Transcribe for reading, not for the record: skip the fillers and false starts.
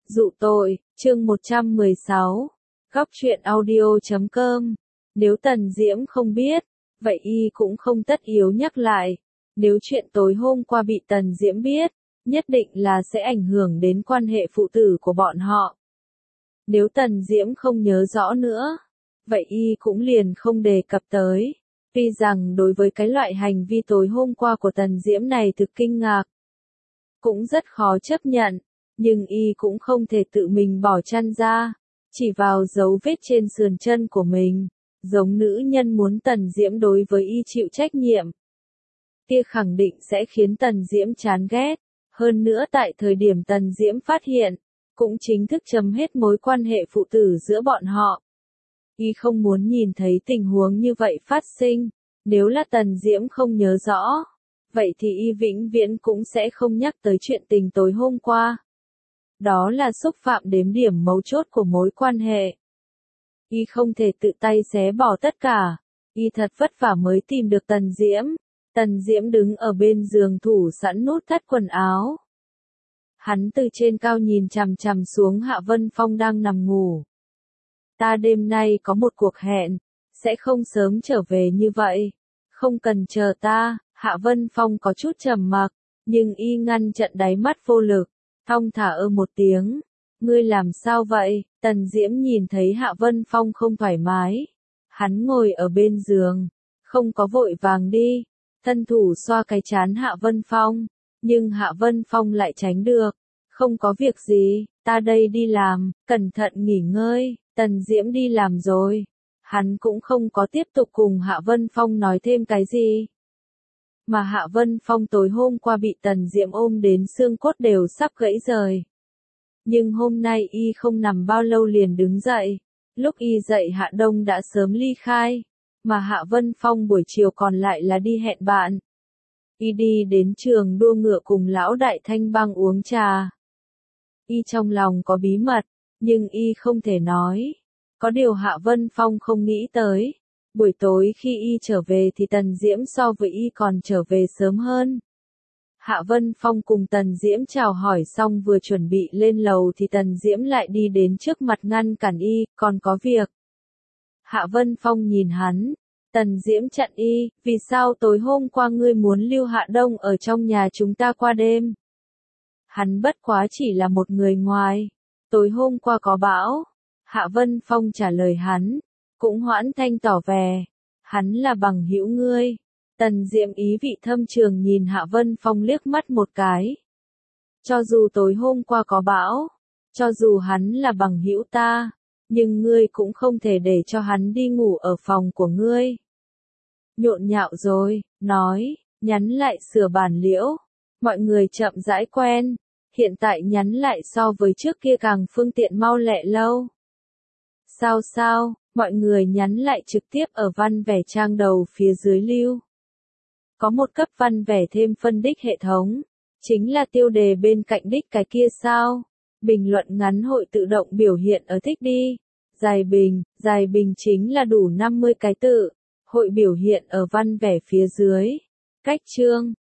Dụ tội, chương 116, Góc truyện audio.com. Nếu Tần Diễm không biết, vậy y cũng không tất yếu nhắc lại. Nếu chuyện tối hôm qua bị Tần Diễm biết, nhất định là sẽ ảnh hưởng đến quan hệ phụ tử của bọn họ. Nếu Tần Diễm không nhớ rõ nữa, vậy y cũng liền không đề cập tới. Tuy rằng đối với cái loại hành vi tối hôm qua của Tần Diễm này thực kinh ngạc, cũng rất khó chấp nhận, nhưng y cũng không thể tự mình bỏ chăn ra, chỉ vào dấu vết trên sườn chân của mình, giống nữ nhân muốn Tần Diễm đối với y chịu trách nhiệm. Kia khẳng định sẽ khiến Tần Diễm chán ghét, hơn nữa tại thời điểm Tần Diễm phát hiện, cũng chính thức chấm hết mối quan hệ phụ tử giữa bọn họ. Y không muốn nhìn thấy tình huống như vậy phát sinh, nếu là Tần Diễm không nhớ rõ, vậy thì y vĩnh viễn cũng sẽ không nhắc tới chuyện tình tối hôm qua. Đó là xúc phạm đến điểm mấu chốt của mối quan hệ. Y không thể tự tay xé bỏ tất cả, y thật vất vả mới tìm được Tần Diễm. Tần Diễm đứng ở bên giường thủ sẵn nút thắt quần áo. Hắn từ trên cao nhìn chằm chằm xuống Hạ Vân Phong đang nằm ngủ. Ta đêm nay có một cuộc hẹn, sẽ không sớm trở về như vậy. Không cần chờ ta. Hạ Vân Phong có chút trầm mặc, nhưng y ngăn chặn đáy mắt vô lực, thong thả một tiếng. Ngươi làm sao vậy? Tần Diễm nhìn thấy Hạ Vân Phong không thoải mái. Hắn ngồi ở bên giường, không có vội vàng đi, thân thủ xoa cái trán Hạ Vân Phong, nhưng Hạ Vân Phong lại tránh được. Không có việc gì, ta đây đi làm, cẩn thận nghỉ ngơi. Tần Diễm đi làm rồi. Hắn cũng không có tiếp tục cùng Hạ Vân Phong nói thêm cái gì. Mà Hạ Vân Phong tối hôm qua bị Tần Diễm ôm đến xương cốt đều sắp gãy rời. Nhưng hôm nay y không nằm bao lâu liền đứng dậy. Lúc y dậy Hạ Đông đã sớm ly khai, mà Hạ Vân Phong buổi chiều còn lại là đi hẹn bạn. Y đi đến trường đua ngựa cùng lão đại Thanh Bang uống trà. Y trong lòng có bí mật, nhưng y không thể nói. Có điều Hạ Vân Phong không nghĩ tới. Buổi tối khi y trở về thì Tần Diễm so với y còn trở về sớm hơn. Hạ Vân Phong cùng Tần Diễm chào hỏi xong vừa chuẩn bị lên lầu thì Tần Diễm lại đi đến trước mặt ngăn cản y, còn có việc. Hạ Vân Phong nhìn hắn. Tần Diễm chặn y, vì sao tối hôm qua ngươi muốn lưu Hạ Đông ở trong nhà chúng ta qua đêm? Hắn bất quá chỉ là một người ngoài. Tối hôm qua có bão. Hạ Vân Phong trả lời hắn. Cũng hoãn thanh tỏ vẻ. Hắn là bằng hữu ngươi. Tần Diễm ý vị thâm trường nhìn Hạ Vân Phong liếc mắt một cái. Cho dù tối hôm qua có bão, cho dù hắn là bằng hữu ta, nhưng ngươi cũng không thể để cho hắn đi ngủ ở phòng của ngươi. Nhộn nhạo rồi, nói, nhắn lại sửa bản liễu. Mọi người chậm rãi quen, hiện tại nhắn lại so với trước kia càng phương tiện mau lẹ lâu. Sao, mọi người nhắn lại trực tiếp ở văn vẻ trang đầu phía dưới lưu. Có một cấp văn vẻ thêm phân đích hệ thống, chính là tiêu đề bên cạnh đích cái kia sao. Bình luận ngắn hội tự động biểu hiện ở thích đi. Dài bình chính là đủ 50 cái tự, hội biểu hiện ở văn vẻ phía dưới. Cách chương,